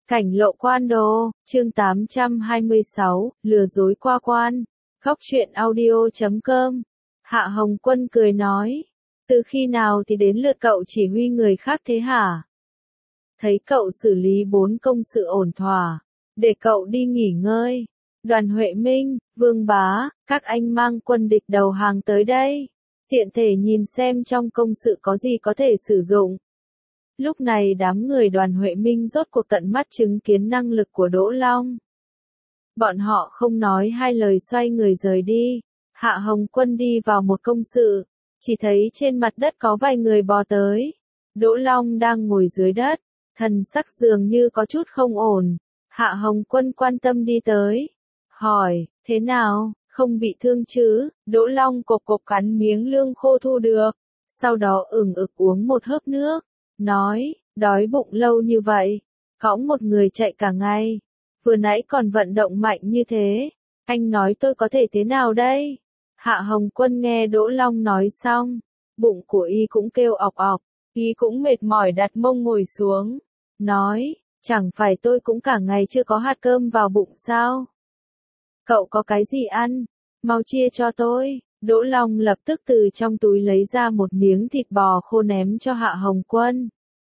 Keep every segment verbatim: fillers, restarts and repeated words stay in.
Cảnh lộ quan đồ, chương tám trăm hai mươi sáu, lừa dối qua quan. Góc truyện audio chấm com. Hạ Hồng Quân cười nói. Từ khi nào thì đến lượt cậu chỉ huy người khác thế hả? Thấy cậu xử lý bốn công sự ổn thỏa. Để cậu đi nghỉ ngơi. Đoàn Huệ Minh, Vương Bá, các anh mang quân địch đầu hàng tới đây. Tiện thể nhìn xem trong công sự có gì có thể sử dụng. Lúc này đám người Đoàn Huệ Minh rốt cuộc tận mắt chứng kiến năng lực của Đỗ Long. Bọn họ không nói hai lời xoay người rời đi. Hạ Hồng Quân đi vào một công sự, chỉ thấy trên mặt đất có vài người bò tới. Đỗ Long đang ngồi dưới đất, thần sắc dường như có chút không ổn. Hạ Hồng Quân quan tâm đi tới, hỏi, thế nào, không bị thương chứ? Đỗ Long cộp cộp cắn miếng lương khô thu được, sau đó ửng ực uống một hớp nước. Nói, đói bụng lâu như vậy, cõng một người chạy cả ngày, vừa nãy còn vận động mạnh như thế, anh nói tôi có thể thế nào đây? Hạ Hồng Quân nghe Đỗ Long nói xong, bụng của y cũng kêu ọc ọc, y cũng mệt mỏi đặt mông ngồi xuống, nói, chẳng phải tôi cũng cả ngày chưa có hạt cơm vào bụng sao? Cậu có cái gì ăn? Mau chia cho tôi. Đỗ Long lập tức từ trong túi lấy ra một miếng thịt bò khô ném cho Hạ Hồng Quân.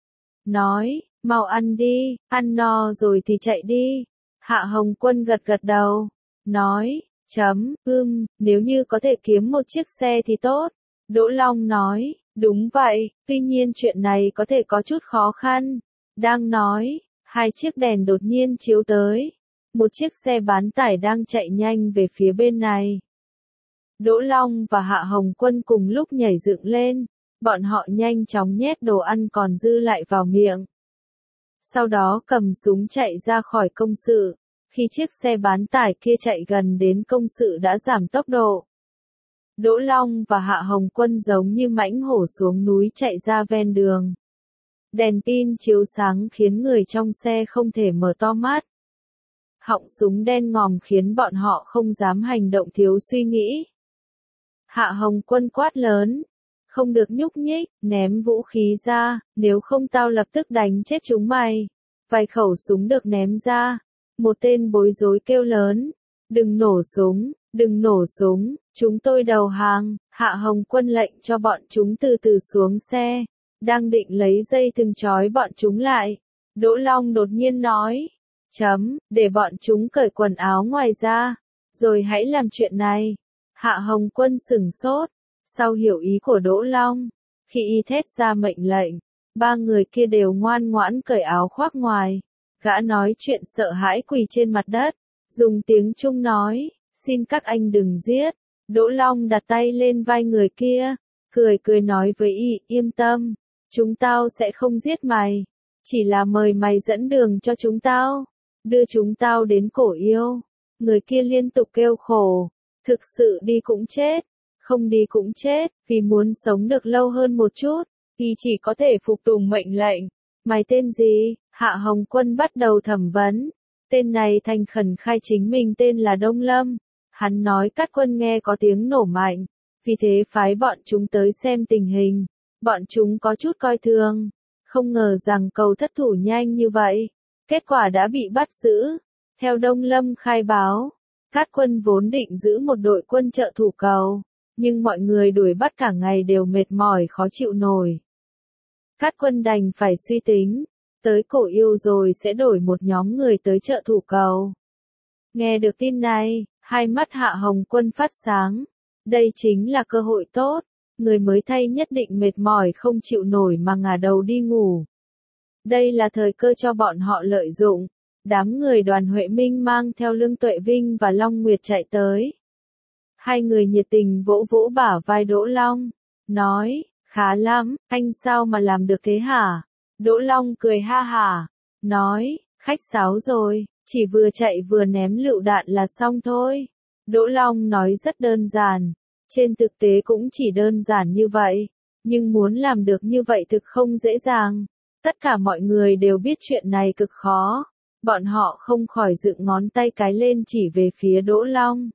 Nói, mau ăn đi, ăn no rồi thì chạy đi. Hạ Hồng Quân gật gật đầu. Nói, chấm, ưm, nếu như có thể kiếm một chiếc xe thì tốt. Đỗ Long nói, đúng vậy, tuy nhiên chuyện này có thể có chút khó khăn. Đang nói, hai chiếc đèn đột nhiên chiếu tới. Một chiếc xe bán tải đang chạy nhanh về phía bên này. Đỗ Long và Hạ Hồng Quân cùng lúc nhảy dựng lên, bọn họ nhanh chóng nhét đồ ăn còn dư lại vào miệng. Sau đó cầm súng chạy ra khỏi công sự, khi chiếc xe bán tải kia chạy gần đến công sự đã giảm tốc độ. Đỗ Long và Hạ Hồng Quân giống như mãnh hổ xuống núi chạy ra ven đường. Đèn pin chiếu sáng khiến người trong xe không thể mở to mắt. Họng súng đen ngòm khiến bọn họ không dám hành động thiếu suy nghĩ. Hạ Hồng Quân quát lớn, không được nhúc nhích, ném vũ khí ra, nếu không tao lập tức đánh chết chúng mày. Vài khẩu súng được ném ra, một tên bối rối kêu lớn, đừng nổ súng, đừng nổ súng, chúng tôi đầu hàng. Hạ Hồng Quân lệnh cho bọn chúng từ từ xuống xe, đang định lấy dây thừng trói bọn chúng lại. Đỗ Long đột nhiên nói, chấm, để bọn chúng cởi quần áo ngoài ra, rồi hãy làm chuyện này. Hạ Hồng Quân sửng sốt, sau hiểu ý của Đỗ Long, khi y thét ra mệnh lệnh, ba người kia đều ngoan ngoãn cởi áo khoác ngoài. Gã nói chuyện sợ hãi quỳ trên mặt đất, dùng tiếng Trung nói, xin các anh đừng giết. Đỗ Long đặt tay lên vai người kia, cười cười nói với y, yên tâm, chúng tao sẽ không giết mày, chỉ là mời mày dẫn đường cho chúng tao, đưa chúng tao đến Cổ Yêu. Người kia liên tục kêu khổ. Thực sự đi cũng chết, không đi cũng chết, vì muốn sống được lâu hơn một chút, thì chỉ có thể phục tùng mệnh lệnh. Mày tên gì? Hạ Hồng Quân bắt đầu thẩm vấn. Tên này thành khẩn khai chính mình tên là Đông Lâm. Hắn nói các quân nghe có tiếng nổ mạnh, vì thế phái bọn chúng tới xem tình hình. Bọn chúng có chút coi thường, không ngờ rằng cầu thất thủ nhanh như vậy. Kết quả đã bị bắt giữ. Theo Đông Lâm khai báo, Cát quân vốn định giữ một đội quân trợ thủ cầu, nhưng mọi người đuổi bắt cả ngày đều mệt mỏi khó chịu nổi. Cát quân đành phải suy tính, tới Cổ Yêu rồi sẽ đổi một nhóm người tới trợ thủ cầu. Nghe được tin này, hai mắt Hạ Hồng Quân phát sáng. Đây chính là cơ hội tốt, người mới thay nhất định mệt mỏi không chịu nổi mà ngả đầu đi ngủ. Đây là thời cơ cho bọn họ lợi dụng. Đám người Đoàn Huệ Minh mang theo Lương Tuệ Vinh và Long Nguyệt chạy tới. Hai người nhiệt tình vỗ vỗ bả vai Đỗ Long, nói, khá lắm, anh sao mà làm được thế hả? Đỗ Long cười ha hả, nói, khách sáo rồi, chỉ vừa chạy vừa ném lựu đạn là xong thôi. Đỗ Long nói rất đơn giản, trên thực tế cũng chỉ đơn giản như vậy, nhưng muốn làm được như vậy thực không dễ dàng. Tất cả mọi người đều biết chuyện này cực khó. Bọn họ không khỏi dựng ngón tay cái lên chỉ về phía Đỗ Long.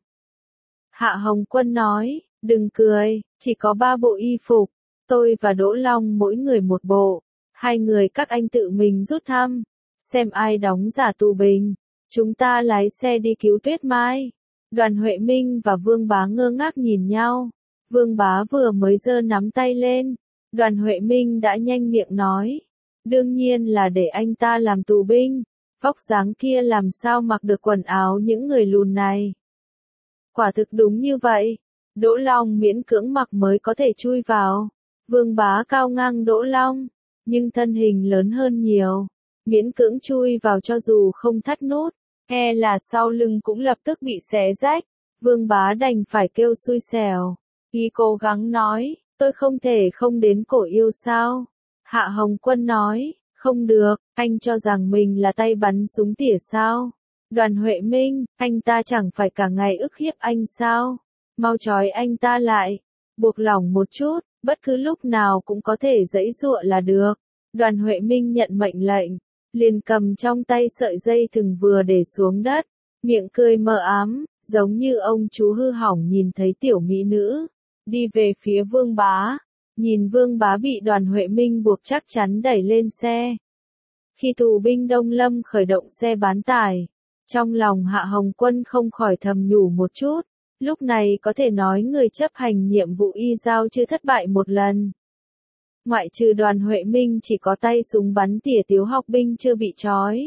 Hạ Hồng Quân nói, đừng cười, chỉ có ba bộ y phục, tôi và Đỗ Long mỗi người một bộ, hai người các anh tự mình rút thăm, xem ai đóng giả tù binh. Chúng ta lái xe đi cứu Tuyết Mai. Đoàn Huệ Minh và Vương Bá ngơ ngác nhìn nhau. Vương Bá vừa mới giơ nắm tay lên. Đoàn Huệ Minh đã nhanh miệng nói. Đương nhiên là để anh ta làm tù binh. Vóc dáng kia làm sao mặc được quần áo những người lùn này. Quả thực đúng như vậy. Đỗ Long miễn cưỡng mặc mới có thể chui vào. Vương Bá cao ngang Đỗ Long, nhưng thân hình lớn hơn nhiều. Miễn cưỡng chui vào cho dù không thắt nút, e là sau lưng cũng lập tức bị xé rách. Vương Bá đành phải kêu xui xẻo. Y cố gắng nói, tôi không thể không đến Cổ Yêu sao? Hạ Hồng Quân nói, không được, anh cho rằng mình là tay bắn súng tỉa sao? Đoàn Huệ Minh, anh ta chẳng phải cả ngày ức hiếp anh sao? Mau trói anh ta lại, buộc lỏng một chút, bất cứ lúc nào cũng có thể giãy giụa là được. Đoàn Huệ Minh nhận mệnh lệnh, liền cầm trong tay sợi dây thừng vừa để xuống đất, miệng cười mờ ám, giống như ông chú hư hỏng nhìn thấy tiểu mỹ nữ, đi về phía Vương Bá. Nhìn Vương Bá bị Đoàn Huệ Minh buộc chắc chắn đẩy lên xe. Khi tù binh Đông Lâm khởi động xe bán tải, trong lòng Hạ Hồng Quân không khỏi thầm nhủ một chút, lúc này có thể nói người chấp hành nhiệm vụ y giao chưa thất bại một lần. Ngoại trừ Đoàn Huệ Minh chỉ có tay súng bắn tỉa Tiếu Học Binh chưa bị trói.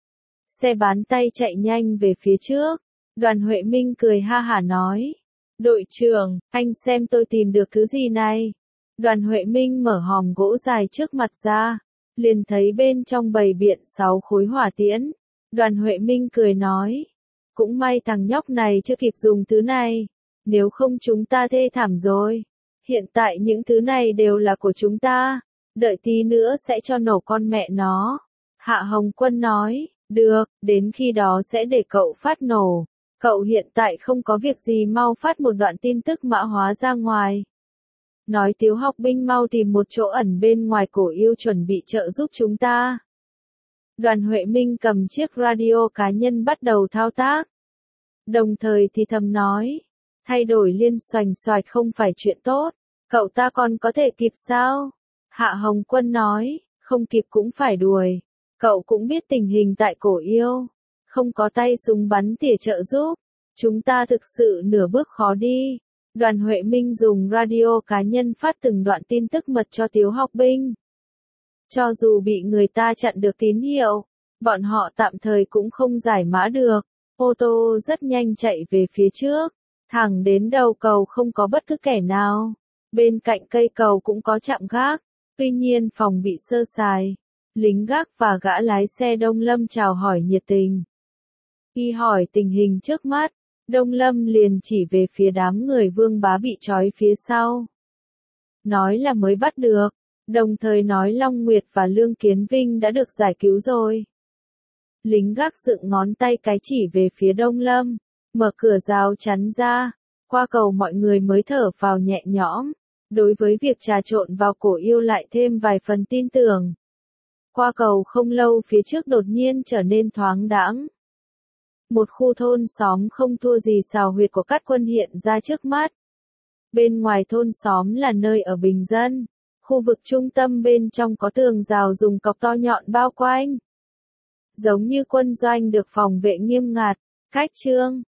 Xe bán tay chạy nhanh về phía trước, Đoàn Huệ Minh cười ha hả nói. Đội trưởng, anh xem tôi tìm được thứ gì này. Đoàn Huệ Minh mở hòm gỗ dài trước mặt ra, liền thấy bên trong bày biện sáu khối hỏa tiễn. Đoàn Huệ Minh cười nói, cũng may thằng nhóc này chưa kịp dùng thứ này, nếu không chúng ta thê thảm rồi. Hiện tại những thứ này đều là của chúng ta, đợi tí nữa sẽ cho nổ con mẹ nó. Hạ Hồng Quân nói, được, đến khi đó sẽ để cậu phát nổ. Cậu hiện tại không có việc gì mau phát một đoạn tin tức mã hóa ra ngoài. Nói Tiếu Học Binh mau tìm một chỗ ẩn bên ngoài Cổ Yêu chuẩn bị trợ giúp chúng ta. Đoàn Huệ Minh cầm chiếc radio cá nhân bắt đầu thao tác. Đồng thời thì thầm nói, thay đổi liên xoành xoạch không phải chuyện tốt, cậu ta còn có thể kịp sao? Hạ Hồng Quân nói, không kịp cũng phải đuổi, cậu cũng biết tình hình tại Cổ Yêu, không có tay súng bắn tỉa trợ giúp, chúng ta thực sự nửa bước khó đi. Đoàn Huệ Minh dùng radio cá nhân phát từng đoạn tin tức mật cho Tiếu Học Binh. Cho dù bị người ta chặn được tín hiệu, bọn họ tạm thời cũng không giải mã được. Ô tô rất nhanh chạy về phía trước, thẳng đến đầu cầu không có bất cứ kẻ nào. Bên cạnh cây cầu cũng có trạm gác, tuy nhiên phòng bị sơ sài. Lính gác và gã lái xe Đông Lâm chào hỏi nhiệt tình. Khi hỏi tình hình trước mắt, Đông Lâm liền chỉ về phía đám người Vương Bá bị trói phía sau. Nói là mới bắt được, đồng thời nói Long Nguyệt và Lương Kiến Vinh đã được giải cứu rồi. Lính gác dựng ngón tay cái chỉ về phía Đông Lâm, mở cửa rào chắn ra, qua cầu mọi người mới thở vào nhẹ nhõm, đối với việc trà trộn vào Cổ Yêu lại thêm vài phần tin tưởng. Qua cầu không lâu phía trước đột nhiên trở nên thoáng đãng. Một khu thôn xóm không thua gì xào huyệt của Cát Quân hiện ra trước mắt. Bên ngoài thôn xóm là nơi ở bình dân, khu vực trung tâm bên trong có tường rào dùng cọc to nhọn bao quanh. Giống như quân doanh được phòng vệ nghiêm ngặt, cách trương,